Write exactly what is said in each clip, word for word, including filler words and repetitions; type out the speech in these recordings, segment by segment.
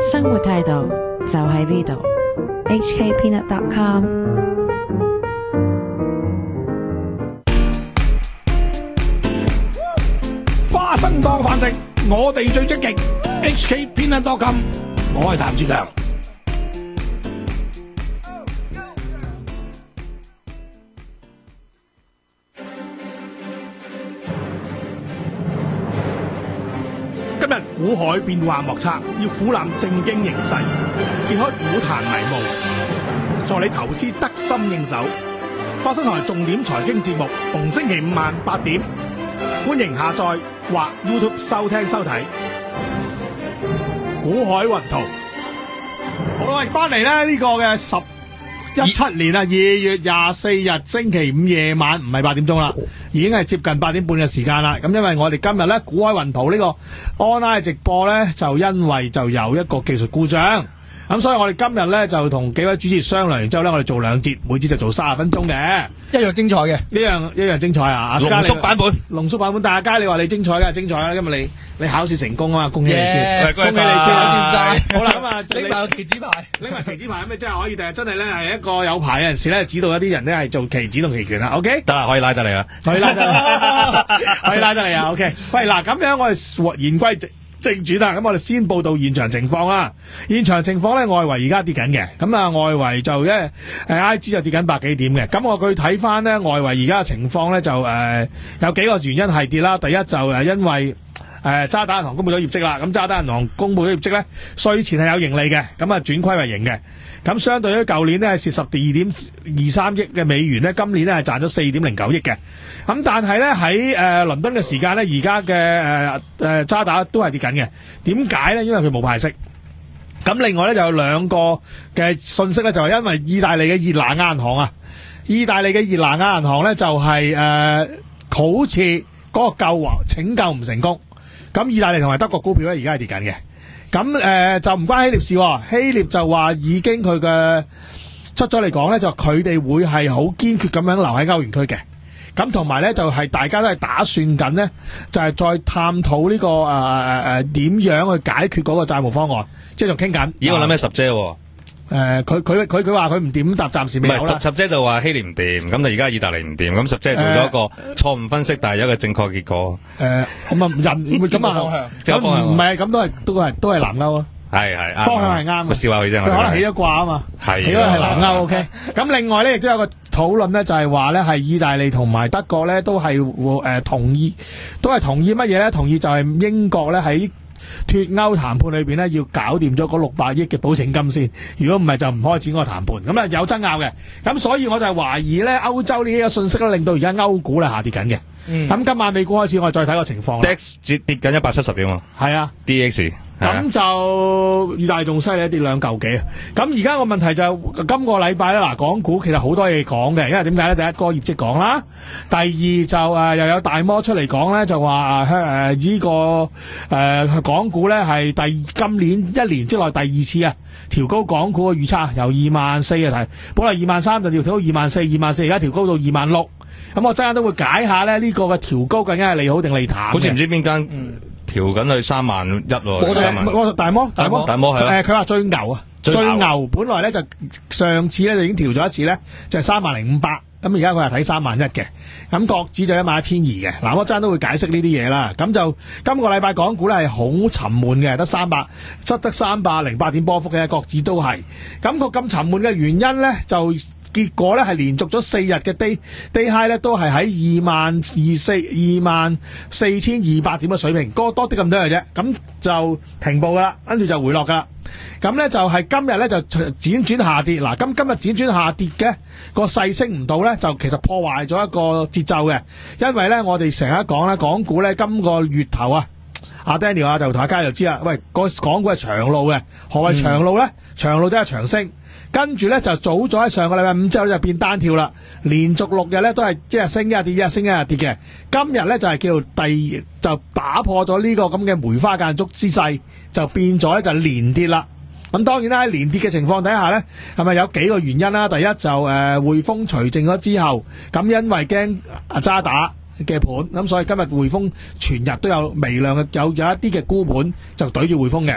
生活態度就喺呢度。 H K peanut dot com。 花生當飯食，我哋最積極。H K peanut dot com， 我係譚志強。今日股海變幻莫測，要俯瞰正經形勢，揭開股壇迷霧，助你投資得心應手。花生台重點財經節目，逢星期五晚八點，歡迎下載或 YouTube 收聽收睇。股海雲圖，好啦，翻嚟咧呢個嘅十一七年啊二月廿四日星期五夜晚，唔係八點鐘啦，已經係接近八點半嘅時間啦。咁因為我哋今日咧股海雲圖呢個 online 直播咧，就因為就有一個技術故障。咁所以我哋今日咧就同幾位主持商量完之後咧，我哋做兩節，每節就做三十分鐘嘅， 一樣精彩嘅， 一樣一樣精彩啊！ 濃縮版本， 濃縮版本，大家你話你精彩梗係精彩啦！今日你你考試成功啊嘛，恭喜你先， yeah, 恭喜你先，好啦，咁啊拎埋個棋子牌， 拎埋棋子牌咁你真係可以，第日真係咧係一個有牌嘅陣時咧，指導一啲人咧係做棋子同棋權啦。OK， 得啦，可以拉得嚟啦， 可以拉得嚟，可以拉得嚟啊。OK， 喂嗱，咁樣我哋言歸正正傳啦，咁我哋先報道現場情況啦。現場情況咧，外圍而家跌緊嘅，咁啊外圍就咧誒 I G 就跌緊百幾點嘅。咁我佢睇翻咧外圍而家嘅情況咧，就誒、呃、有幾個原因係跌啦。第一就誒因為誒渣打銀行公布咗業績啦，咁渣打銀行公布咗業績咧，稅前係有盈利嘅，咁啊轉虧為盈嘅。咁相對於舊年咧係蝕十二點二三億嘅美元咧，今年咧係賺咗四點零九億嘅。咁但係咧喺誒倫敦嘅時間咧，而家嘅誒誒渣打都係跌緊嘅。點解咧？因為佢冇派息。咁另外咧就有兩個嘅信息咧，就係因為意大利嘅熱那亞銀行啊，意大利嘅熱那亞銀行咧就係、是、誒、呃、好似嗰個救援拯救唔成功。咁意大利同埋德國股票咧而家係跌緊嘅。咁誒、呃、就唔關希臘事、哦，希臘就話已經佢嘅出咗嚟講咧，就佢哋會係好堅決咁樣留喺歐元區嘅。咁同埋咧就係、是、大家都係打算緊咧，就係、是、再探討呢、這個誒誒誒點樣去解決嗰個債務方案，即係仲傾緊。 咦，我諗起十姐喎。 誒，佢佢佢佢話佢唔掂答，暫時未有啦。 唔係十十姐就話希臘唔掂，咁就而家意大利唔掂，咁十姐做咗一個錯誤分析，但係有一個正確結果。 誒，咁啊人咁啊，咁唔係咁都係都係都係南歐啊。 係係方向係啱。 我笑下佢啫， 佢可能起咗掛啊嘛。 係。 起咗係南歐 OK。咁另外咧，亦都有個討論咧，就係話咧係意大利同埋德國咧都係誒同意，都係同意乜嘢咧？同意就係英國咧喺脫歐談判裏邊咧，要搞掂咗嗰六百億嘅保證金先。如果唔係，就唔開始嗰個談判。咁啊有爭拗嘅。咁所以我就係懷疑咧，歐洲呢啲嘅信息咧，令到而家歐股咧下跌緊嘅。咁、嗯、今晚美股開始，我哋再睇個情況。 D X 跌跌緊一百七十點喎。係啊 ，D X。 咁就意大利仲犀利，跌兩嚿幾啊！咁而家個問題就係、今個禮拜咧，嗱，港股其實好多嘢講嘅，因為點解咧？第一個業績講啦，第二就誒、呃、又有大摩出嚟講咧，就話誒呢個誒、呃、港股咧係第今年一年之內第二次啊調高港股嘅預測，由二萬四嘅提，本來二萬三就調到二萬四，二萬四而家調高到二萬六。咁我陣間都會解下咧呢、這個嘅調高究竟係利好定利淡。 好似唔知邊間。嗯調緊去三萬一喎， 我大摩大摩大摩係誒，佢話最牛啊，最牛，最牛本來咧就上次咧就已經調咗一次咧，就係三萬零五百，咁而家佢係睇三萬一嘅，咁國指就一萬一千二嘅。嗱，我陣間都會解釋呢啲嘢啦。咁就今個禮拜港股咧係好沉悶嘅，得三百，執得三百零八點波幅嘅，國指都係。咁個咁沉悶嘅原因咧就。結果咧係連續咗四日嘅 day day high 咧都係喺二萬二四二萬四千二百點嘅水平，多多啲咁多嘅啫，咁就停步噶啦，跟住就回落噶啦。咁咧就係今日咧就輾轉下跌，嗱，今今日輾轉下跌嘅個勢升唔到咧，就其實破壞咗一個節奏嘅，因為咧我哋成日講咧港股咧今個月頭啊，阿 Daniel 啊就同阿佳就知啦，喂，個港股係長路嘅，何謂長路咧？嗯、長路都係長升。跟住咧就早咗喺上個禮拜五之後就變單跳啦，連續六日咧都係一日升一日跌，一日升一日跌嘅。今日咧就係叫做第就打破咗呢個咁嘅梅花間竹之勢，就變咗咧就連跌啦。咁當然啦，喺連跌嘅情況底下咧，係咪有幾個原因啦？第一就誒匯豐除淨咗之後，咁因為驚阿渣打嘅盤，咁所以今日匯豐全日都有微量嘅有有一啲嘅沽盤就對住匯豐嘅。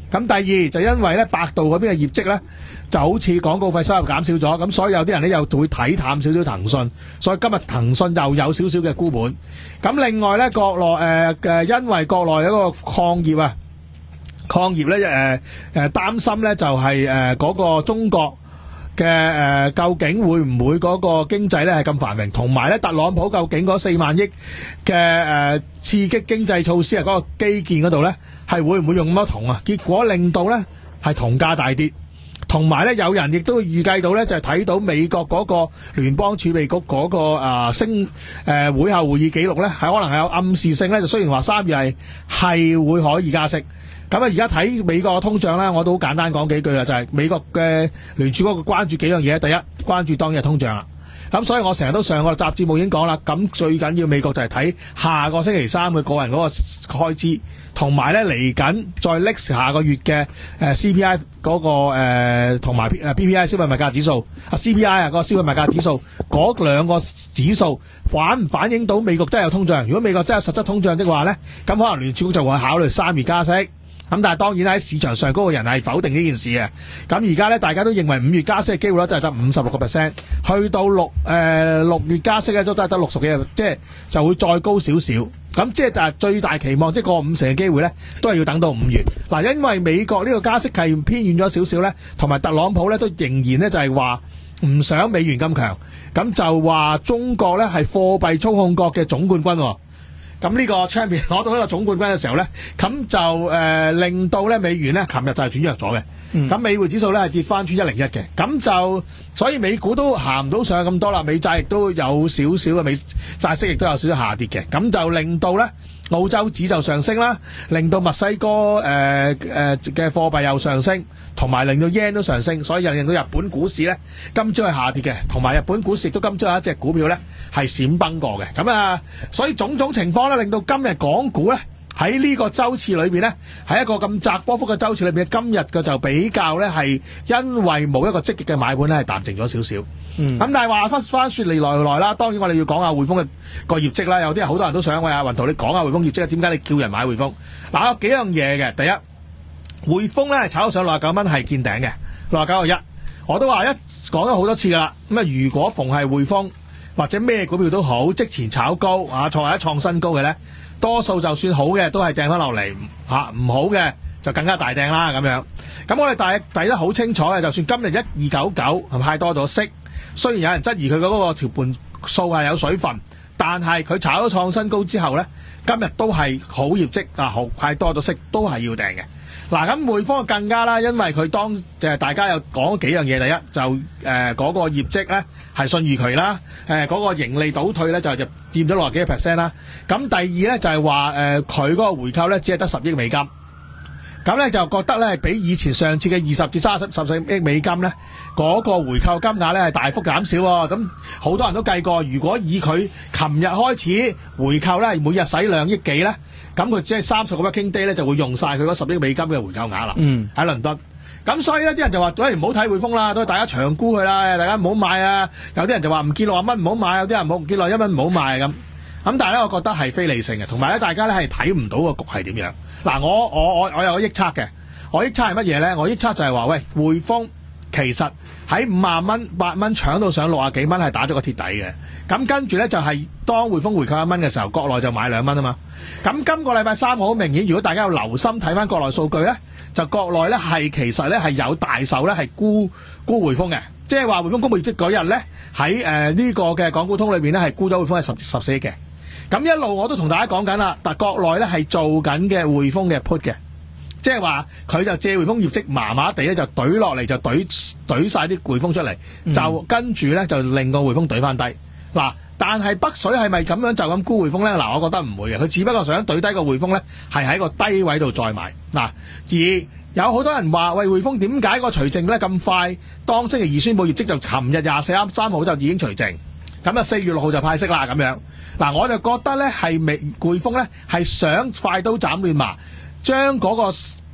咁第二就因為咧百度嗰邊嘅業績咧就好似廣告費收入減少咗，咁所以有啲人咧又會睇淡少少騰訊，所以今日騰訊又有少少嘅沽盤。咁另外咧國內誒嘅因為國內一個礦業啊，礦業咧誒誒擔心咧就係誒嗰個中國嘅誒、呃、究竟會唔會嗰個經濟咧係咁繁榮，同埋咧特朗普究竟嗰四萬億嘅誒、呃、刺激經濟措施啊，嗰個基建嗰度咧係會唔會用咁多銅啊？結果令到咧係銅價大跌，同埋咧有人亦都預計到咧就係、是、睇到美國嗰個聯邦儲備局嗰、那個啊、呃、升誒、呃、會後會議記錄咧係可能係有暗示性咧，就雖然話三月係係會可以加息。咁啊，而家睇美國嘅通脹咧，我都好簡單講幾句啦，就係、是、美國嘅聯儲局關注幾樣嘢。第一，關注當日通脹啦。咁所以我成日都上個集節目已經講啦，咁最緊要美國就係睇下個星期三嘅個人嗰個開支，同埋咧嚟緊再拎下個月嘅誒 C P I 嗰個誒同埋誒 P P I 消費物價指數啊 C P I 啊嗰個消費物價指數嗰兩個指數反唔反映到美國真係有通脹？如果美國真係實質通脹的話咧，咁可能聯儲局就會考慮三月加息。咁但係當然喺市場上嗰個人係否定呢件事嘅。咁而家咧大家都認為五月加息嘅機會咧都係得五十六個 percent，去到六誒六月加息咧都都係得六十幾個，即係就會再高少少。咁即係但係最大期望即係過五成嘅機會咧，都係要等到五月。嗱，因為美國呢個加息係偏遠咗少少咧，同埋特朗普咧都仍然咧就係話唔想美元咁強，咁就話中國咧係貨幣操控國嘅總冠軍喎。咁呢個 champion 攞到呢個總冠軍嘅時候咧，咁就誒、呃、令到咧美元咧，琴日就係轉弱咗嘅。咁、嗯、美匯指數咧係跌翻穿一零一嘅，咁就所以美股都行唔到上咁多啦，美債亦都有少少嘅美債息亦都有少少下跌嘅，咁就令到咧澳洲指就上升啦，令到墨西哥誒誒嘅貨幣又上升，同埋令到 yen 都上升，所以又令到日本股市咧今朝係下跌嘅，同埋日本股市亦都今朝有一隻股票咧係閃崩過嘅，咁啊，所以種種情況咧令到今日港股咧喺呢個週次裏邊咧，喺一個咁窄波幅嘅週次裏邊，今日嘅就比較咧係因為冇一個積極嘅買盤咧係淡靜咗少少。嗯，咁但係話翻翻説嚟來來啦，當然我哋要講下匯豐嘅個業績啦。有啲人好多人都想喂阿雲圖你講下匯豐業績，點解你叫人買匯豐？嗱，有幾樣嘢嘅。第一，匯豐咧炒上六十九蚊係見頂嘅，六十九個一，我都話一講咗好多次噶啦。咁啊，如果逢係匯豐或者咩股票都好，即前炒高啊，創或者創新高嘅咧，多數就算好嘅都係掟翻落嚟嚇，唔好嘅就更加大掟啦咁樣。咁我哋大睇得好清楚嘅，就算今日一二九九係派多咗息。雖然有人質疑佢嗰個條盤數係有水分，但係佢炒咗創新高之後呢，今日都係好業績啊，好派多咗息都係要訂嘅。嗱，咁匯豐更加啦，因為佢當就係大家有講幾樣嘢，第一就誒嗰、呃嗰個業績呢係信譽佢啦，誒、呃、嗰、嗰個盈利倒退呢就就佔咗六十幾個 percent 啦。咁第二呢就係話誒佢嗰個回購呢只係得十億美金。咁咧就覺得咧比以前上次嘅二十至三十十四億美金咧嗰、那個回購金額咧係大幅減少喎。咁好多人都計過，如果以佢琴日開始回購咧，每日使兩億幾咧，咁佢只係三十個 working day 咧就會用晒佢嗰十億美金嘅回購額啦。嗯，喺倫敦。咁所以呢啲人就話：喂，唔好睇匯豐啦，都係大家長沽佢啦，大家唔好買啊！有啲人就話唔見六十蚊唔好買，有啲人唔見六十一蚊唔好買咁。咁但係咧，我覺得係非理性嘅，同埋咧，大家咧係睇唔到個局係點樣。嗱，我我我我有個臆測嘅，我臆測係乜嘢咧？我臆測就係話，喂，匯豐其實喺五十蚊、八蚊搶到上六十幾蚊，係打咗個鐵底嘅。咁跟住咧就係、是、當匯豐回購一蚊嘅時候，國內就買兩蚊啊嘛。咁今個禮拜三好明顯，如果大家有留心睇翻國內數據咧，就國內咧係其實咧係有大手咧係沽沽匯豐嘅。即係話匯豐公布業績嗰日咧，喺誒呢個嘅港股通裏邊咧係沽咗匯豐係十十四億嘅。咁一路我都同大家講緊啦，但國內咧係做緊嘅匯豐嘅 put 嘅，即係話佢就借匯豐業績麻麻地咧就懟落嚟就懟懟晒啲匯豐出嚟，嗯、就跟住咧就令個匯豐懟翻低。嗱，但係北水係咪咁樣就咁沽匯豐咧？嗱，我覺得唔會嘅，佢只不過想懟低個匯豐咧，係喺個低位度再買。嗱，而有好多人話喂，匯豐點解個除淨咧咁快？當星期二宣布業績就琴日廿四三號就已經除淨。咁啊，四月六號就派息啦，咁樣嗱，我就覺得咧係未匯豐咧係想快刀斬亂麻，將嗰個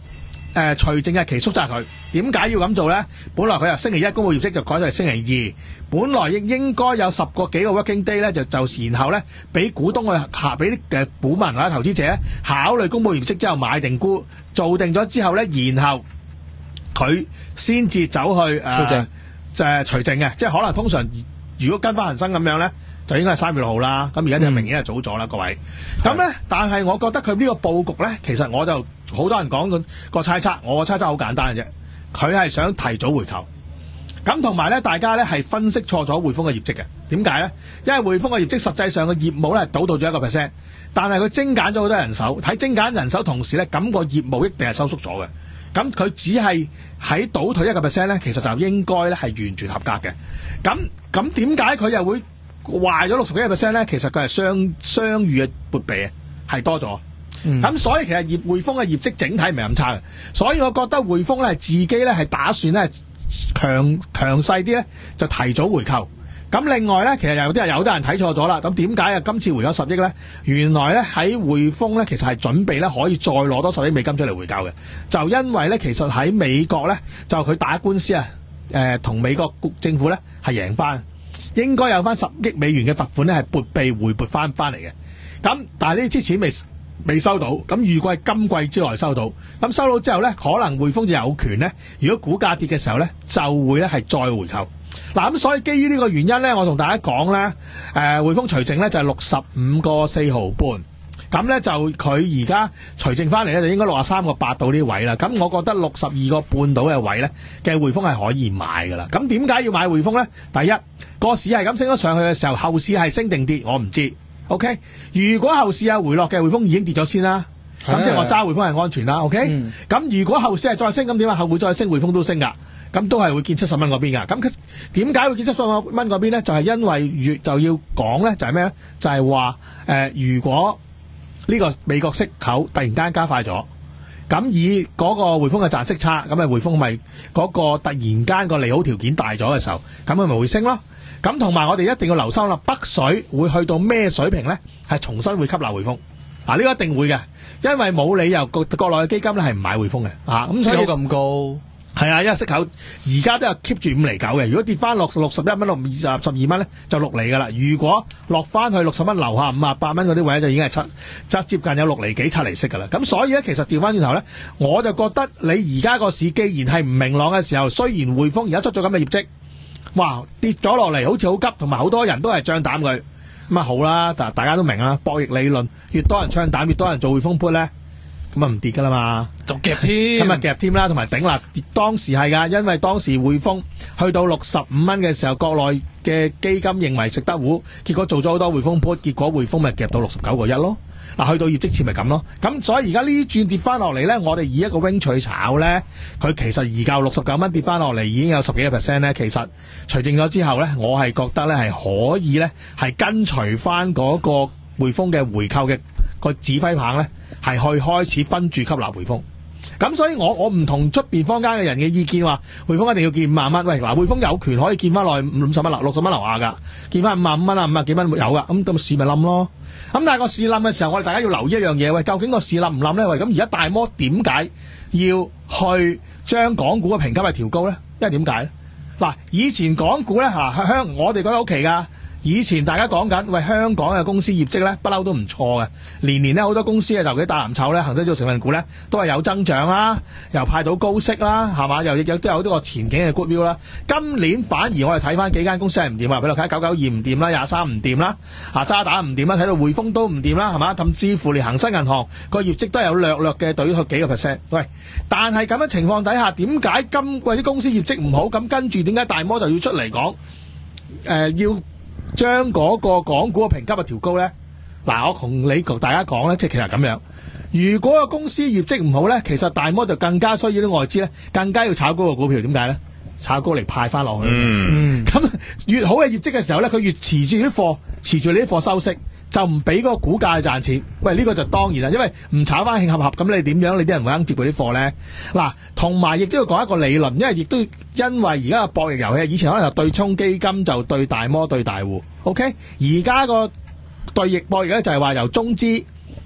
誒除淨日期縮窄佢。點解要咁做咧？本來佢由星期一公布業績就改咗係星期二，本來應應該有十個幾個 working day 咧，就就然後咧俾股東去下俾啲誒股民或者投資者咧考慮公布業績之後買定沽，做定咗之後咧，然後佢先至走去誒誒除淨嘅，即係可能通常如果跟翻恒生咁樣咧，就應該係三月六號啦。咁而家就明顯係早咗啦，各位。咁咧，但係我覺得佢呢個佈局咧，其實我就好多人講個個猜測，我個猜測好簡單嘅啫。佢係想提早回購，咁同埋咧，大家咧係分析錯咗匯豐嘅業績嘅。點解咧？因為匯豐嘅業績實際上嘅業務咧係倒到咗一個 percent，但係佢精簡咗好多人手，睇精簡人手同時咧，咁個業務一定係收縮咗嘅。咁佢只係喺倒退一個 percent 咧，其實就應該咧係完全合格嘅。咁咁點解佢又會壞咗六十幾個 percent 咧？其實佢係雙雙預嘅撥備係多咗。咁、嗯、所以其實業匯豐嘅業績整體唔係咁差嘅，所以我覺得匯豐咧自己咧係打算咧強強勢啲咧就提早回購。咁另外咧，其實有啲人有啲人睇錯咗啦。咁點解啊？今次回咗十億咧，原來咧喺匯豐咧其實係準備咧可以再攞多十億美金出嚟回購嘅。就因為咧其實喺美國咧就佢打官司啊，誒同美國政府咧係贏翻，應該有翻十億美元嘅罰款咧係撥備回撥翻翻嚟嘅。咁但係呢啲錢未未收到，咁預計係今季之內收到。咁收到之後咧，可能匯豐就有權咧，如果股價跌嘅時候咧，就會咧係再回購。嗱，咁所以基於呢個原因咧，我同大家講咧，誒匯豐除淨咧就係六十五個四毫半，咁咧就佢而家除淨翻嚟咧就應該六十三個八到呢位啦。咁我覺得六十二個半到嘅位咧嘅匯豐係可以買噶啦。咁點解要買匯豐咧？第一個市係咁升咗上去嘅時候，後市係升定跌我唔知。OK， 如果後市有回落嘅，匯豐已經跌咗先啦。咁即係我揸匯豐係安全啦。OK，咁、嗯、如果後市係再升，咁點啊？後會再升，匯豐都升噶，咁都係會見七十蚊嗰邊噶。咁點解會見七十蚊嗰邊咧？就係、是、因為越就要講咧，就係咩咧？就係話誒，如果呢個美國息口突然間加快咗，咁以嗰個匯豐嘅賺息差，咁啊匯豐咪嗰個突然間個利好條件大咗嘅時候，咁佢咪會升咯。咁同埋我哋一定要留心啦，北水會去到咩水平咧？係重新會吸納匯豐，嗱、啊、呢、這個一定會嘅，因為冇理由國國內嘅基金咧係唔買匯豐嘅，啊咁所以咁高係啊，因為息口而家都有 keep 住五厘九嘅，如果跌翻落六十一蚊、六二十十二蚊咧，就六厘噶啦。如果落翻去六十蚊樓下五啊八蚊嗰啲位就已經係七，即接近有六厘幾七厘息噶啦。咁所以咧，其實調翻轉頭咧，我就覺得你而家個市既然係唔明朗嘅時候，雖然匯豐而家出咗咁嘅業績。哇！跌咗落嚟好似好急，同埋好多人都係唱淡佢，咁啊好啦，但大家都明啦，博弈理論，越多人唱淡，越多人做匯豐 put 咧，咁啊唔跌噶啦嘛， 就夾添， 咁啊夾添啦，同埋頂啦，當時係噶，因為當時匯豐去到六十五蚊嘅時候，國內嘅基金認為食得糊，結果做咗好多匯豐 put，結果匯豐咪夾到六十九個一咯。嗱，去到業績前咪咁咯，咁所以而家呢啲轉跌翻落嚟咧，我哋以一個 wing 取炒咧，佢其實而家六十九蚊跌翻落嚟已經有十幾個 percent 咧，其實除淨咗之後咧，我係覺得咧係可以咧係跟隨翻嗰個匯豐嘅回購嘅個指揮棒咧，係去開始分住吸納匯豐。咁所以我我唔同出邊坊間嘅人嘅意見話，匯豐一定要見五萬蚊。喂，嗱，匯豐有權可以見翻落去五十蚊樓六十蚊樓下噶，見翻五萬五蚊啊，五啊幾蚊有噶，咁咁市咪冧咯。咁但係個市冧嘅時候，我哋大家要留意一樣嘢，喂，究竟個市冧唔冧咧？喂，咁而家大摩點解要去將港股嘅評級係調高咧？因為點解咧？嗱，以前港股咧吓香，我哋覺得好奇噶。以前大家講緊，喂，香港嘅公司業績咧，不嬲都唔錯嘅，年年咧好多公司啊，尤其大藍籌咧，恒生指數成分股咧，都係有增長啦，又派到高息啦，係嘛，又亦有都有呢個前景嘅 good view 啦。今年反而我哋睇翻幾間公司係唔掂啊，比如睇九九二唔掂啦，廿三唔掂啦，啊渣打唔掂啦，睇到匯豐都唔掂啦，係嘛，甚至乎連恒生銀行個業績都有略略嘅對佢幾個 percent。喂，但係咁嘅情況底下，點解今季啲公司業績唔好？咁跟住點解大摩就要出嚟講？誒、呃，要將嗰個港股嘅評級啊調高咧，嗱，我同你大家講咧，即係其實咁樣。如果個公司業績唔好咧，其實大摩就更加需要啲外資咧，更加要炒高個股票。點解咧？炒高嚟派翻落去。嗯，咁越好嘅業績嘅時候咧，佢越持住啲貨，持住你啲貨收息，就唔俾嗰個股價賺錢。喂，呢、這個就當然啦，因為唔炒翻慶合合，咁你點樣？你啲人會肯接佢啲貨咧？嗱，同埋亦都要講一個理論，因為亦都因為而家個博弈遊戲，以前可能就對沖基金就對大摩對大戶 ，OK？ 而家個對弈博弈咧就係話由中資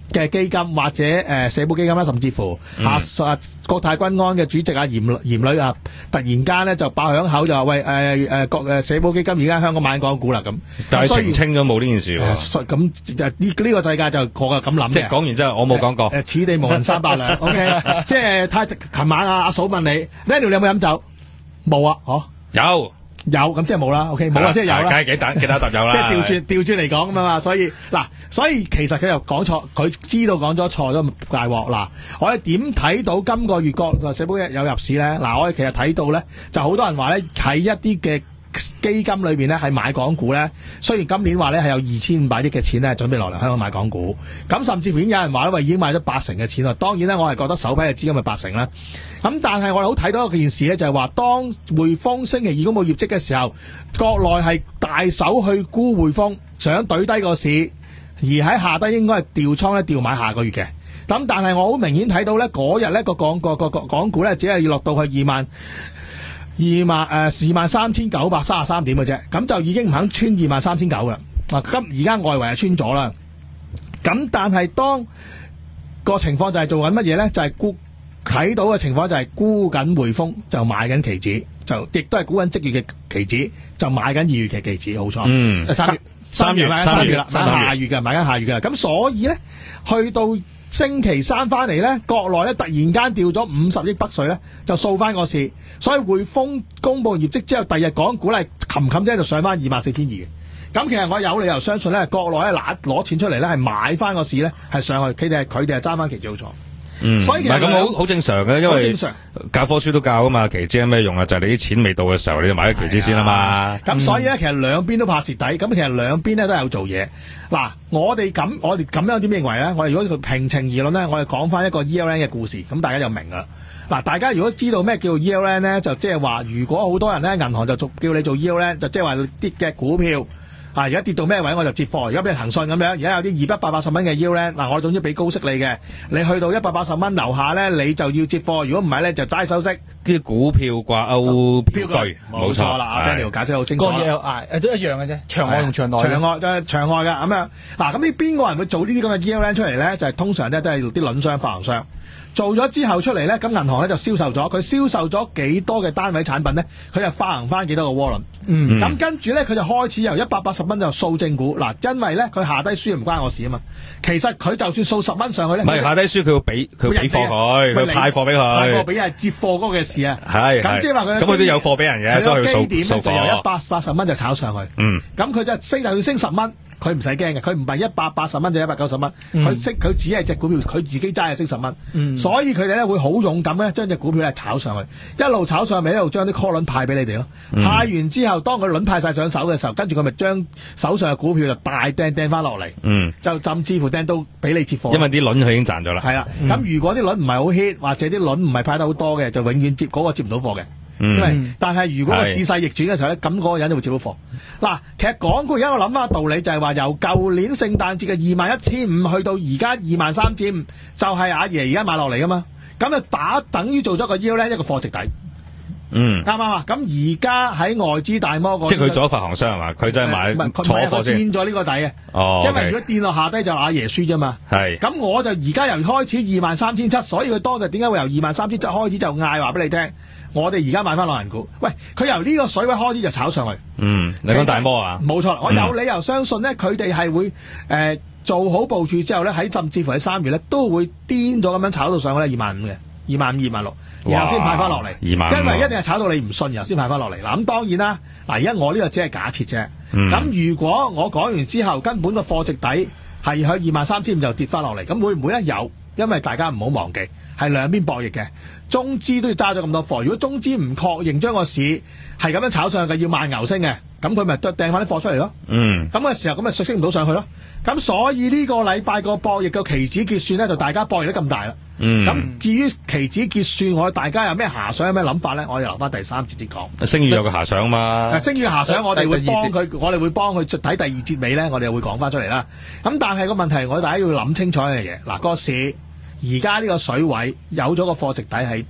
嘅基金或者誒、呃、社保基金啦，甚至乎啊啊國泰君安嘅主席啊嚴嚴女啊，突然間咧就爆響口就話喂誒誒國誒社保基金而家香港買港股啦咁， 但係澄清咗冇呢件事喎。 咁就呢呢個世界就個個咁諗嘅。 即係講完之後，我冇講過。 誒此地無銀三百兩。O K， 即係太琴晚啊阿嫂問你 Daniel 你有冇飲酒？冇啊，嗬有。 有咁即係冇啦 ，OK 冇啊，即係有啦， 梗係幾打幾打揼有啦， 即係調轉調轉嚟講咁啊嘛，所以嗱，所以其實佢又講錯，佢知道講咗錯咗大鑊嗱。我哋點睇到今個月個社保有入市咧？嗱，我哋其實睇到咧，就好多人話咧喺一啲嘅基金裏邊咧係買港股咧，雖然今年話咧係有二千五百億嘅錢咧準備落嚟香港買港股，咁甚至乎已經有人話咧，喂已經買咗八成嘅錢啦。當然咧，我係覺得首批嘅資金係八成啦。咁但係我哋好睇到一件事咧，就係話當匯豐星期二公佈業績嘅時候，國內係大手去沽匯豐，想懟低個市，而喺下低應該係調倉咧調買下個月嘅。咁但係我好明顯睇到咧，嗰日咧個港個個港股咧只係要落到去二萬。二萬誒二萬三千九百三十三點嘅啫，咁就已經唔肯穿二萬三千九啦。啊，今而家外圍係穿咗啦。咁但係當個情況就係做緊乜嘢咧？就係沽睇到嘅情況就係沽緊匯豐，就買緊期指，就亦都係沽緊即月嘅期指，就買緊二月嘅期指，好錯。 嗯， 三月三月買緊三月啦，買下月嘅買緊下月嘅。咁所以咧，去到星期三翻嚟咧，國內咧突然間掉咗五十億北水咧，就掃翻個市，所以匯豐公佈業績之後，第二日港股咧冚冚聲就上翻二萬四千二嘅。咁其實我有理由相信咧，國內咧攞攞錢出嚟咧係買翻個市咧係上去，佢哋係佢哋係揸翻期指好錯。 嗯， 所以其實唔係咁好好正常嘅，因為教科書都教啊嘛，期指有咩用啊？就係、是、你啲錢未到嘅時候，你就買咗期指先啊嘛。咁、嗯、所以咧，其實兩邊都怕蝕底，咁其實兩邊咧都有做嘢。嗱，我哋咁，我哋咁樣點認為咧？我哋如果平情而論咧，我哋講翻一個 E L N 嘅故事，咁大家就明噶啦。嗱，大家如果知道咩叫做 E L N 咧，就即係話，如果好多人咧，銀行就做叫你做 E L N，就即係話跌嘅股票。啊！而家跌到咩位我就接貨，而家俾騰訊咁樣，而家有啲二百八十蚊嘅 yield 咧，嗱我總之俾高息你嘅，你去到一百八十蚊樓下咧，你就要接貨，如果唔係咧就齋收息。 啲股票掛鈎票據，冇錯啦。阿 Daniel 解釋好清楚。 個 E L I 誒都一樣嘅啫，場外同場內。 場外就係場外嘅咁樣。嗱咁呢邊個人會做呢啲咁嘅 E L N 出嚟咧？就係、是、通常咧都係啲輪商發行商。做咗之後出嚟咧，咁銀行咧就銷售咗，佢銷售咗幾多嘅單位產品咧，佢就發行翻幾多個窩輪。嗯，咁跟住咧，佢就開始由一百八十蚊就掃正股。嗱，因為咧佢下低輸唔關我事啊嘛。其實佢就算掃十蚊上去咧， 唔係下低輸，佢要俾佢俾貨佢，佢派貨俾佢， 派貨俾係接貨嗰個嘅事啊。 係，咁即係話佢咁佢都有貨俾人嘅，所以佢掃點咧就由一百八十蚊就炒上去。 嗯， 咁佢就升就要升十蚊。佢唔使驚嘅，佢唔係一百八十蚊就一百九十蚊，佢升佢只係隻股票，佢自己揸係升十蚊，嗯、所以佢哋咧會好勇敢咧，將隻股票咧炒上去，一路炒上去，一路將啲 call 輪派俾你哋咯。嗯、派完之後，當佢輪派晒上手嘅時候，跟住佢咪將手上嘅股票就大掟掟翻落嚟，嗯、就甚至乎掟到俾你接貨。因為啲輪佢已經賺咗啦。係啦， 咁、嗯、如果啲輪唔係好 hit，或者啲輪唔係派得好多嘅，就永遠接嗰、嗰個接唔到貨嘅。因為，嗯、但係如果個市勢逆轉嘅時候咧，咁嗰個人就會接到貨。嗱，其實港股而家我諗翻個道理就係話，由舊年聖誕節嘅二萬一千五去到而家二萬三千五，就係阿爺而家買落嚟噶嘛。咁就打等於做咗個 yield 咧，一個貨值底。嗯，啱唔啱啊？咁而家喺外資大摩個， 即係佢做咗發行商係嘛？佢真係買坐貨先， 墊咗呢個底嘅。 哦， 因為如果墊落下低就阿爺輸啫嘛。係。咁我就而家由開始二萬三千七，所以佢當日點解會由二萬三千七開始就嗌話俾你聽？我哋而家買翻內銀股，喂，佢由呢個水位開始就炒上去。嗯，你講大摩啊？冇錯，我有理由相信咧，佢哋係會誒、呃、做好部署之後咧，喺甚至乎喺三月咧都會癲咗咁樣炒到上去咧二萬五嘅，二萬五、二萬六，然後先派翻落嚟。二萬五，因為一定係炒到你唔信，然後先派翻落嚟。嗱，咁當然啦，嗱，而家我呢個只係假設啫。咁、嗯、如果我講完之後，根本個貨值底係喺二萬三千五就跌翻落嚟，咁會唔會咧？有？因為大家唔好忘記，係兩邊博弈嘅，中資都要揸咗咁多貨。如果中資唔確認將個市係咁樣炒上去嘅，要慢牛升嘅，咁佢咪掟翻啲貨出嚟咯。嗯，咁嘅時候咁咪升唔到上去咯。咁所以呢個禮拜個博弈嘅期指結算咧，就大家博弈得咁大啦。嗯，咁至於期指結算，我大家有咩遐想，有咩諗法咧？我哋留翻第三節先講。 聲譽有個遐想嘛？ 聲譽遐想，我哋會幫佢，我哋會幫佢睇第二節尾咧，我哋會講翻出嚟啦。咁但係個問題，我哋大家要諗清楚一樣嘢。嗱，個市而家呢個水位有咗個貨值底喺度，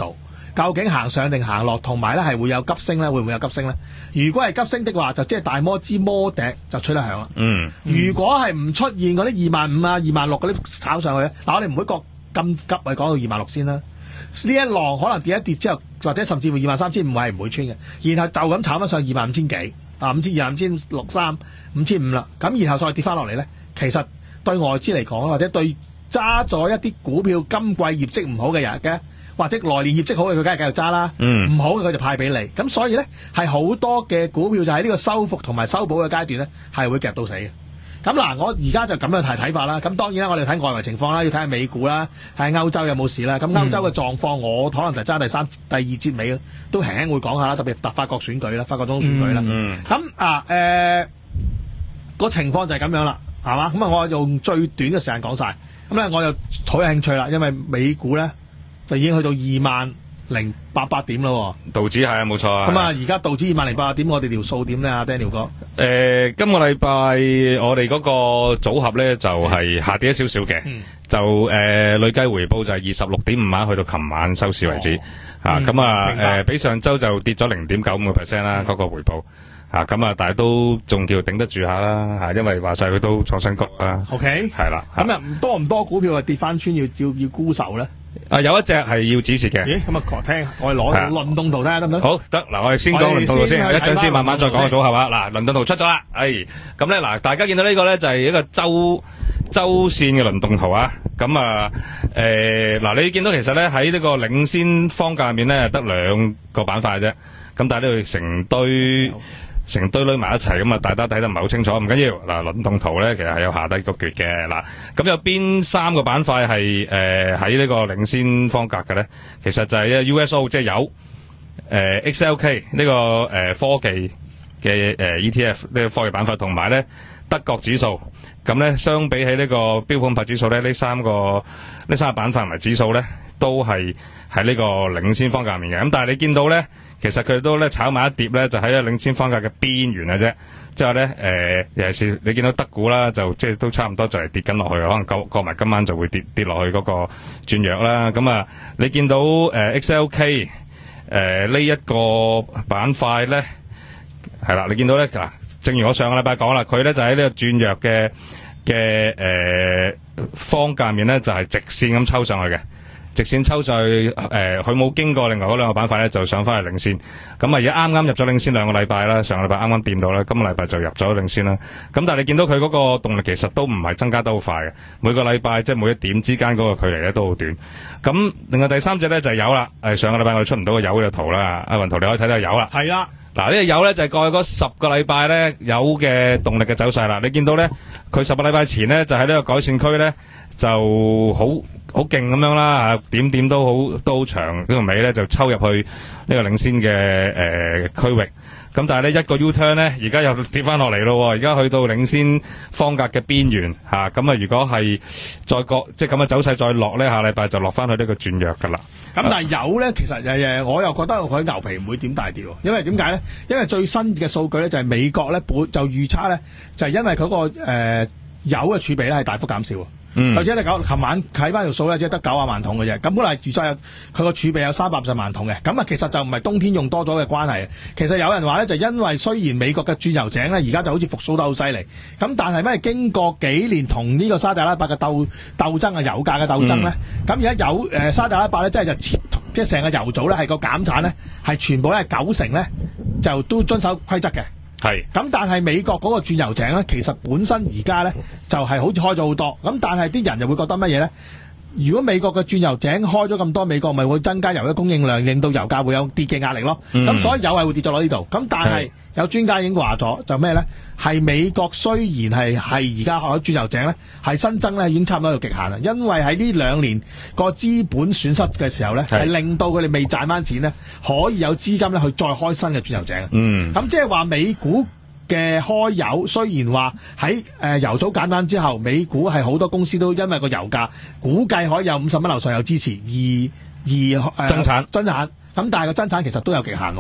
究竟行上定行落，同埋咧係會有急升咧，會唔會有急升咧？如果係急升的話，就即係大摩之摩笛就吹得響啦。 嗯， 如果係唔出現嗰啲二萬五啊、二萬六嗰啲炒上去咧，嗱我哋唔會覺咁急，係講到二萬六先啦。呢一浪可能跌一跌之後，或者甚至乎二萬三千五係唔會穿嘅，然後就咁炒翻上二萬五千幾啊，五千二萬五千六三五千五啦，咁然後再跌翻落嚟咧，其實對外資嚟講，或者對揸咗一啲股票今季業績唔好嘅人嘅，或者來年業績好嘅佢梗係繼續揸啦， 嗯， 唔好嘅佢就派俾你，咁所以咧係好多嘅股票就喺呢個修復同埋修補嘅階段咧係會夾到死嘅。咁嗱，我而家就咁樣睇睇法啦。咁當然啦，我哋睇外圍情況啦，要睇下美股啦，睇歐洲有冇事啦。咁歐洲嘅狀況，我可能就揸第三、第二節尾都輕輕會講下啦。特別特法國選舉啦，法國總統選舉啦。咁、 嗯嗯、啊，誒、呃，個情況就係咁樣啦，係嘛？咁啊，我用最短嘅時間講晒。咁咧，我又好有興趣啦，因為美股咧就已經去到二萬零八百點咯。 道指係啊，冇錯啊。 咁啊，而家道指二萬零八百點，我哋條數點咧？阿 Daniel 哥。 誒、呃，今個禮拜我哋嗰個組合咧就係、是、下跌咗少少嘅，嗯、就誒、呃、累計回報就係二十六點五萬，去到琴晚收市為止。 哦、 啊，咁、嗯、啊，誒、呃，比上周就跌咗零點九五個 percent 啦，嗰、嗯、個回報。啊，咁啊，但係都仲叫頂得住下啦，吓，因為話晒佢都創新高啦。 OK， 係啦。 咁啊，多唔多股票啊跌翻穿要要要沽售咧？ 啊，有一隻係要指示嘅。 咦，咁啊，聽我哋攞輪動圖睇下得唔得？ 好，得嗱，我哋先講輪動圖先，一陣先慢慢再講個組合啊。嗱，輪動圖出咗啦，哎，咁咧嗱，大家見到呢個咧就係一個周周線嘅輪動圖啊。咁啊，誒，嗱，你見到其實咧喺呢個領先方價入面咧得兩個板塊啫，咁但係呢度成堆。成堆堆埋一齊咁啊，大家睇得唔係好清楚，唔緊要。嗱，輪動圖咧其實係有下低個橛嘅。嗱，咁有邊三個板塊係誒喺呢個領先方格嘅咧？其實就係 U S O， 即係有誒、呃、X L K 呢、這個誒、呃、科技嘅誒、呃、E T F 呢個科技板塊，同埋咧德國指數。咁咧相比起呢個標普五百指數咧，呢三個呢三個板塊同埋指數咧，都係喺呢個領先方格面嘅。咁但係你見到咧，其實佢都咧炒埋一碟咧，就喺呢領先方格嘅邊緣嘅啫。即係咧，誒尤其是你見到德股啦，就即係都差唔多就嚟跌緊落去，可能過過埋今晚就會跌跌落去嗰個轉弱啦。咁啊，你見到誒 X L K 誒呢一個板塊咧，係啦，你見到咧嗱，正如我上個禮拜講啦，佢咧就喺呢個轉弱嘅嘅誒方格面咧，就係直線咁抽上去嘅。直線抽上去，誒、呃，佢冇經過另外嗰兩個板塊咧，就上翻去領先。咁啊，而家啱啱入咗領先兩個禮拜啦，上個禮拜啱啱掂到啦，今個禮拜就入咗領先啦。咁但係你見到佢嗰個動力其實都唔係增加得好快嘅，每個禮拜即係每一點之間嗰個距離咧都好短。咁另外第三隻咧就係油啦，誒，上個禮拜我哋出唔到個油嘅圖啦，阿雲圖你可以睇睇油啦。係啦，嗱呢個油咧就係過去嗰十個禮拜咧油嘅動力嘅走勢啦。你見到咧，佢十個禮拜前咧就喺呢個改善區咧就好。好勁咁樣啦，吓點點都好都好長，呢個尾咧就抽入去呢個領先嘅誒區域。咁但係咧一個 U turn 咧，而家又跌翻落嚟咯。而家去到領先方格嘅邊緣吓，咁啊如果係再個即係咁嘅走勢再落咧，下禮拜就落翻去呢個轉弱噶啦。咁但係有咧，其實誒誒，我又覺得佢牛皮唔會點大跌，因為點解咧？因為最新嘅數據咧就係美國咧本就預測咧就係因為佢個誒油嘅儲備咧係大幅減少。嗯，或者你九，琴晚睇翻條數咧，只係得九啊萬桶嘅啫。咁本嚟預測有佢個儲備有三百五十萬桶嘅。咁啊，其實就唔係冬天用多咗嘅關係。其實有人話咧，就因為雖然美國嘅鑽油井咧，而家就好似復甦得好犀利。咁但係咩？經過幾年同呢個沙特阿拉伯嘅鬥鬥爭啊，油價嘅鬥爭咧，咁而家有誒沙特阿拉伯咧，即係就切即係成個油組咧，係個減產咧，係全部咧九成咧，就都遵守規則嘅。係，咁但係美國嗰個鑽油井咧，其實本身而家咧就係、是、好似開咗好多，咁但係啲人就會覺得乜嘢咧？如果美國嘅鑽油井開咗咁多，美國咪會增加油嘅供應量，令到油價會有跌嘅壓力咯。咁、嗯、所以油係會跌咗落呢度。咁但係有專家已經話咗，就咩咧？係美國雖然係係而家開鑽油井咧，係新增咧已經差唔多到極限啦。因為喺呢兩年個資本損失嘅時候咧，係令到佢哋未賺翻錢咧，可以有資金咧去再開新嘅鑽油井。嗯，咁即係話美股嘅開油雖然話喺誒油組減單之後，美股係好多公司都因為個油價估計可以有五十蚊樓上有支持而而誒、呃、增產增產，咁但係個增產其實都有極限喎。嗯，咁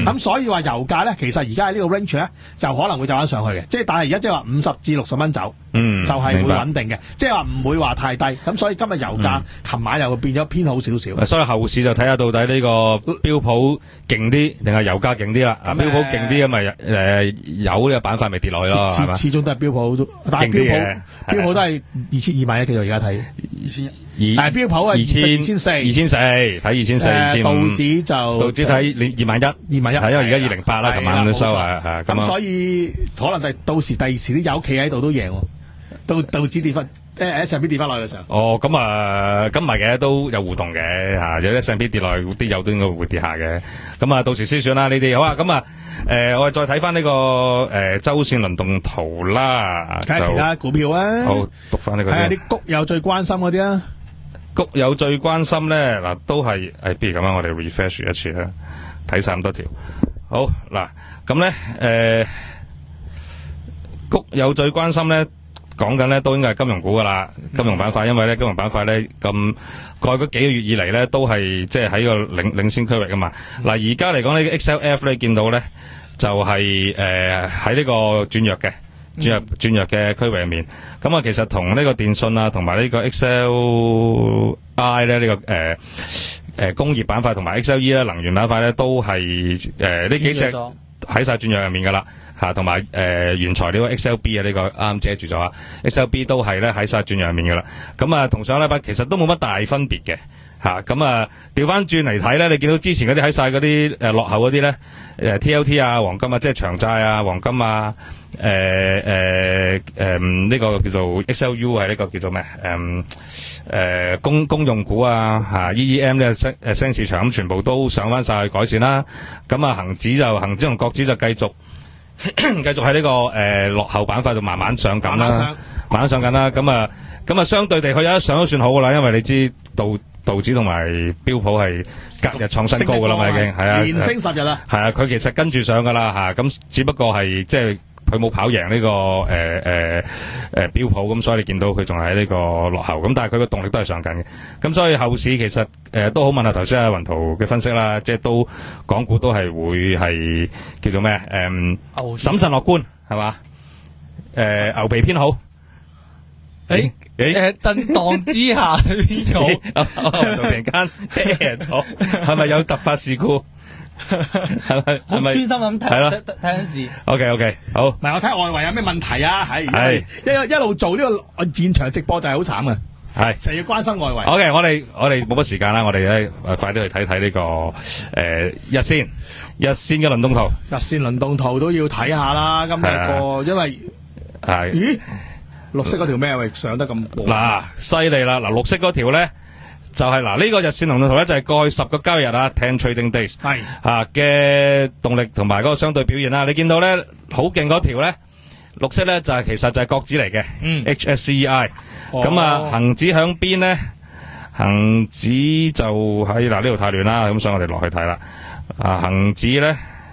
咁、嗯、所以話油價咧，其實而家喺呢個 range 咧，就可能會走翻上去嘅。即係但係而家即係話五十至六十蚊走， 嗯， 就係、是、會穩定嘅。即係話唔會話太低。咁所以今日油價琴、嗯、晚又變咗偏好少少。 所以後市就睇下到底呢個標普勁啲定係油價勁啲啦。標普勁啲咁咪誒有呢個板塊咪跌落去咯，係嘛？始終都係標普，但係標普標普都係二千二萬一嘅，而家睇二千一，但係標普係二千二千四，二千四睇二千四，二千五。道指就道指睇二萬一，二萬一，係因為而家二零八啦，琴晚都收啊， 咁所以可能第到時第二時啲友企喺度都贏，到道指跌翻。誒 S and P 跌翻落去嘅時候， 哦，咁啊，咁唔係嘅，都有互動嘅嚇，有啲 S and P 跌落去，啲油都應該會跌下嘅。咁啊，到時先算啦，呢啲好啊。咁啊，誒，我哋再睇翻呢個誒週線輪動圖啦， 睇下其他股票啊。 好，讀翻呢個。睇下啲谷友最關心嗰啲啊。 谷友最關心咧，嗱，都係誒，不如咁樣，我哋 refresh 一次啦，睇晒咁多條。好嗱，咁咧誒，谷友最關心咧。講緊咧都應該係金融股噶啦，金融板塊，因為咧金融板塊咧咁過去嗰幾個月以嚟咧都係即係喺個領領先區域噶嘛。嗱而家嚟講呢個 X L F 咧見到咧就係誒喺呢個轉弱嘅轉弱轉弱嘅區域入面。咁啊其實同呢個電信啊同埋呢個 X L I 咧呢、這個誒誒、呃呃、工業板塊同埋 X L E 咧能源板塊咧都係誒呢幾隻喺晒轉弱入面噶啦。吓，同埋誒原材料 X L B 啊，呢個啱遮住咗啊 ，X L B 都係咧喺晒轉入面嘅啦。咁啊，同上個禮拜其實都冇乜大分別嘅吓。咁啊，調翻轉嚟睇咧，你見到之前嗰啲喺晒嗰啲誒落後嗰啲咧，誒 T L T 啊、黃金啊，即係長債啊、黃金啊，誒誒誒呢個叫做 X L U 係呢個叫做咩？誒誒公公用股啊，吓 E E M 咧升誒升市場咁，全部都上翻晒去改善啦。咁啊，恒指就恒指同國指就繼續。繼續喺呢、這個誒、呃、落後板塊度慢慢上緊啦，慢慢上緊啦。咁啊，咁啊，相對地佢有一上都算好噶啦，因為你知道道指同埋標普係隔日創新高噶啦嘛，已經係啊， 連升十日啦。 係啊，佢其實跟住上噶啦吓，咁只不過係即係佢冇跑贏呢、這個誒誒誒標普，咁所以你見到佢仲喺呢個落後，咁但係佢個動力都係上緊嘅。咁所以後市其實誒、呃、都好問下頭先阿雲圖嘅分析啦，即係都港股都係會係叫做咩誒審慎樂觀係嘛？誒、呃、牛皮偏好。誒誒誒震盪之下偏好， 突然間跌咗，係咪有突發事故？係咪好專心咁睇？係咯，睇緊事。 O K O K， 好。 唔係我睇外圍有咩問題啊？係係一一路做呢個現場直播就係好慘啊！係成日要關心外圍。O K， 我哋我哋冇乜時間啦，我哋咧快啲去睇睇呢個誒、呃、日線日線嘅輪動圖。 日線輪動圖都要睇下啦。今日個因為係咦綠色嗰條咩喂上得咁嗱犀利啦！嗱綠色嗰條咧。就係嗱呢個日線輪動圖咧，就係過去十個交易日啊 ，ten trading days 係吓嘅動力同埋嗰個相對表現啦。你見到咧好勁嗰條咧，綠色咧就係、是、其實就係國指嚟嘅，嗯 ，H S C E I。咁啊，恒指響邊咧？恒指就喺嗱呢度太亂啦，咁所以我哋落去睇啦。啊，恒指咧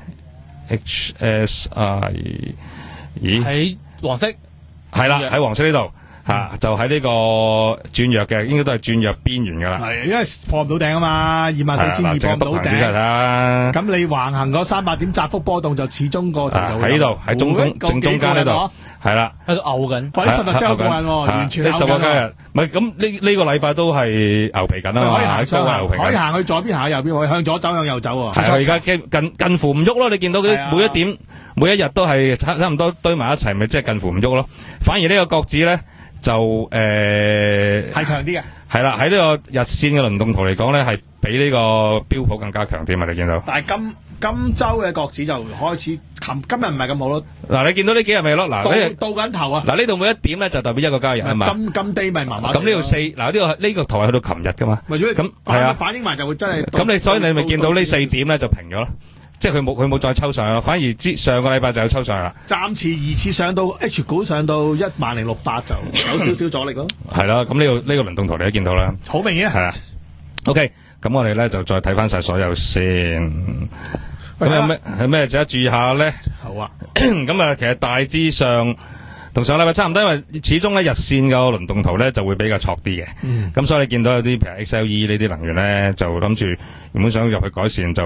，H S I， 咦？ 喺黃色， 係啦，喺黃色呢度。吓、啊、就喺呢個轉弱嘅，應該都係轉弱邊緣噶啦。係，因為破唔到頂啊嘛，二萬四千二破唔到頂。咁你橫行嗰三百點窄幅波動就始終個頭喺度，喺中中正中間呢度，係啦， 喺度嘔緊。 哇！啲十日真係好過癮，完全呢十個交易日，唔係咁呢呢個禮拜都係牛皮緊啊嘛， 可以行上牛皮， 可以行去左邊，行去右邊，可以向左走向右走。 係啊，而家近近乎唔喐咯，你見到嗰啲每一點每一日都係差差唔多堆埋一齊，咪即係近乎唔喐咯。反而呢個國指咧。就誒係強啲嘅， 係啦，喺呢個日線嘅輪動圖嚟講咧，係比呢個標普更加強啲嘛？你見到？ 但係今今周嘅國指就開始，琴今日唔係咁好咯。 嗱，你見到呢幾日咪咯？嗱，呢倒緊頭啊！ 嗱，呢度每一點咧就代表一個交易日係嘛？ 金金低咪麻麻。 咁呢度四，嗱呢個呢個圖係去到琴日噶嘛？咁係啊， 反映埋就會真係。 咁你所以你咪見到呢四點咧就平咗咯。即係佢冇佢冇再抽上咯，反而之上個禮拜就有抽上啦。 暫時二次上到 H 股上到一萬零六百就有少少阻力咯。 係啦，咁呢個呢個輪動圖你都見到啦， 好明顯係啊。 OK，咁我哋咧就再睇翻晒所有先。咁有咩有咩值得注意下咧？ 好啊。 咁啊，其實大致上同上禮拜差唔多，因為始終咧日線個輪動圖咧就會比較錯啲嘅。咁、嗯、所以你見到有啲譬如 X L E 呢啲能源咧，就諗住原本想入去改善就。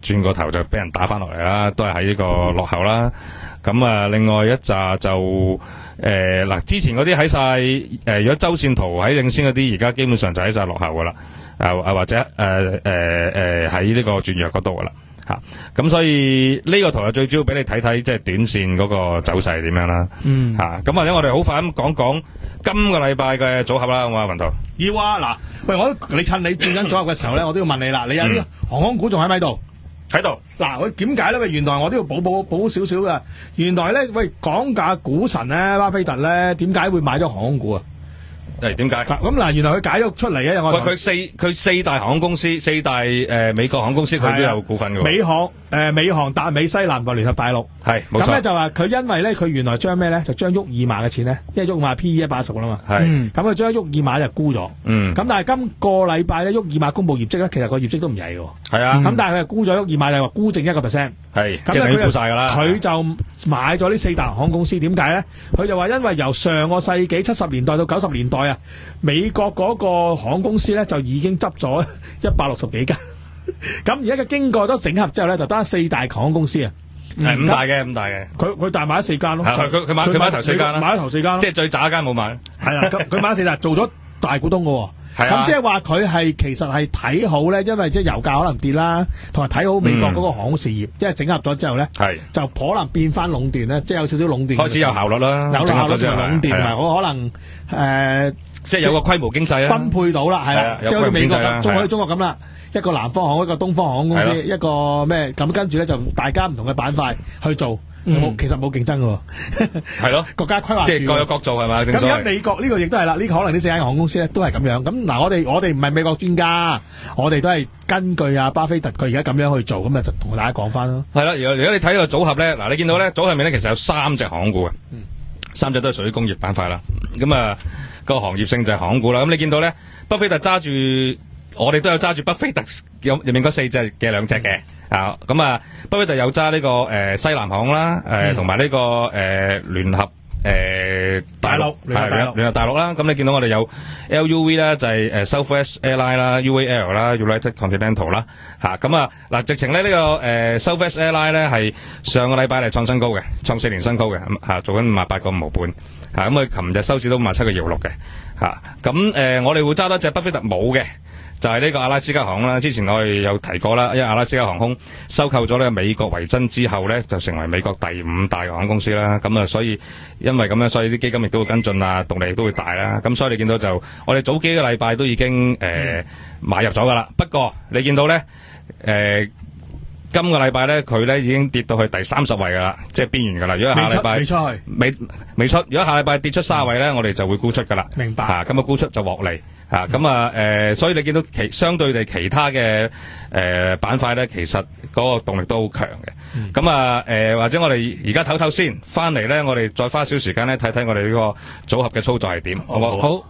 轉個頭就俾人打翻落嚟啦，都係喺呢個落後啦。咁啊，另外一紮就誒嗱、呃，之前嗰啲喺晒誒，如果周線圖喺領先嗰啲，而家基本上就喺晒落後噶啦。啊啊或者誒誒誒喺呢個轉弱嗰度噶啦。吓，咁、啊、所以呢個圖就最主要俾你睇睇，即係短線嗰個走勢係點樣啦。嗯，吓、啊，咁或者我哋好快咁講講今個禮拜嘅組合啦，好嘛，文圖。 要啊，嗱，喂，我你趁你轉緊組合嘅時候咧，我都要問你啦，你有啲航空股仲喺咪度？喺度。嗱，我點解咧？喂，原來我都要補補補少少嘅。原來咧，喂，講價股神咧，巴菲特咧，點解會買咗航空股啊？ 係點解？ 咁嗱，原來佢解咗出嚟嘅。我佢四佢四大航空公司，四大誒、呃、美國航空公司，佢都有股份嘅。 美航誒、呃、美航、達美、西南同聯合大陸係冇錯。 咁咧就話佢因為咧，佢原來將咩咧，就將沃爾瑪嘅錢咧，因為沃爾瑪 P E 一百一十啦嘛。係。咁佢將沃爾瑪就沽咗。嗯。咁但係今個禮拜咧，沃爾瑪公布業績咧，其實個業績都唔曳嘅。係啊。咁、嗯、但係佢係沽咗沃爾瑪，就話沽剩一個 percent。係。即係佢沽晒㗎啦。佢就買咗呢四大航空公司，點解咧？佢就話因為由上個世紀七十年代到九十年代啊，美國嗰個航空公司咧就已經執咗一百六十幾間，咁而家佢經過咗整合之後咧，就得四大航空公司啊， 係五大嘅，五大嘅， 佢佢大買咗四間咯， 佢佢買佢買頭四間啦， 買咗頭四間， 即係最渣一間冇買， 係啊，佢佢買咗四大，做咗大股東嘅。咁即係話佢係其實係睇好咧，因為即係油價可能跌啦，同埋睇好美國嗰個航空事業，因為整合咗之後咧，就可能變翻壟斷咧，即係有少少壟斷，開始有效率啦， 有效率同埋壟斷，同埋我可能誒， 即係有個規模經濟啦， 分配到啦，係啦，即係好似美國咁，中好似中國咁啦，一個南方航空，一個東方航空公司，一個咩咁，跟住咧就大家唔同嘅板塊去做。嗯、其實冇競爭嘅，係咯，國家規劃即係各有各做係嘛？ 咁而家美國呢個亦都係啦，呢、這個可能呢四間航空公司咧都係咁樣。咁嗱，我哋我哋唔係美國專家，我哋都係根據阿巴菲特佢而家咁樣去做，咁啊就同大家講翻咯。係啦，如果如果你睇呢個組合咧，嗱，你見到咧組合入面咧其實有三隻航空股嘅，嗯、三隻都係屬於工業板塊啦。咁啊個行業性就係航空股啦。咁你見到咧，巴菲特揸住，我哋都有揸住巴菲特入入面嗰四隻嘅兩隻嘅。啊，咁啊，巴菲特有揸呢個誒、呃、西南航啦，誒同埋呢個誒聯、呃、合誒、呃、大陸係聯合大陸啦。咁你見到我哋有 L U V 啦，就係誒 Southwest Airline 啦 ，U A L 啦 ，United Continental 啦。吓咁啊，嗱，直情咧呢個誒、呃、Southwest Airline 咧係上個禮拜嚟創新高嘅，創四年新高嘅，吓、啊、做緊五十八個五毫半。吓咁佢琴日收市都五十七個二毫六嘅。吓咁誒，我哋會揸多隻巴菲特冇嘅。就係呢個阿拉斯加航空啦，之前我哋有提過啦，因為阿拉斯加航空收購咗呢個美國維珍之後咧，就成為美國第五大航空公司啦。咁啊，所以因為咁樣，所以啲基金亦都會跟進啊，動力亦都會大啦。咁所以你見到就我哋早幾個禮拜都已經誒、呃嗯、買入咗噶啦。不過你見到咧誒、呃、今個禮拜咧佢咧已經跌到去第三十位噶啦，即係邊緣噶啦。如果下禮拜未出未未出，如果下禮拜跌出卅位咧，嗯、我哋就會沽出噶啦。明白吓，咁啊沽出就獲利。啊，咁啊，誒、呃，所以你見到其相對地其他嘅誒板塊咧，其實嗰個動力都好強嘅。咁、嗯、啊，誒、呃，或者我哋而家唞唞先，翻嚟咧，我哋再花少時間咧睇睇我哋呢個組合嘅操作係點，好唔好？好。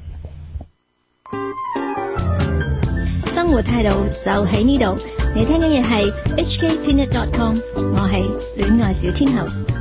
生活態度就喺呢度，你聽緊嘅係 H K Peanut dot com， 我係戀愛小天后。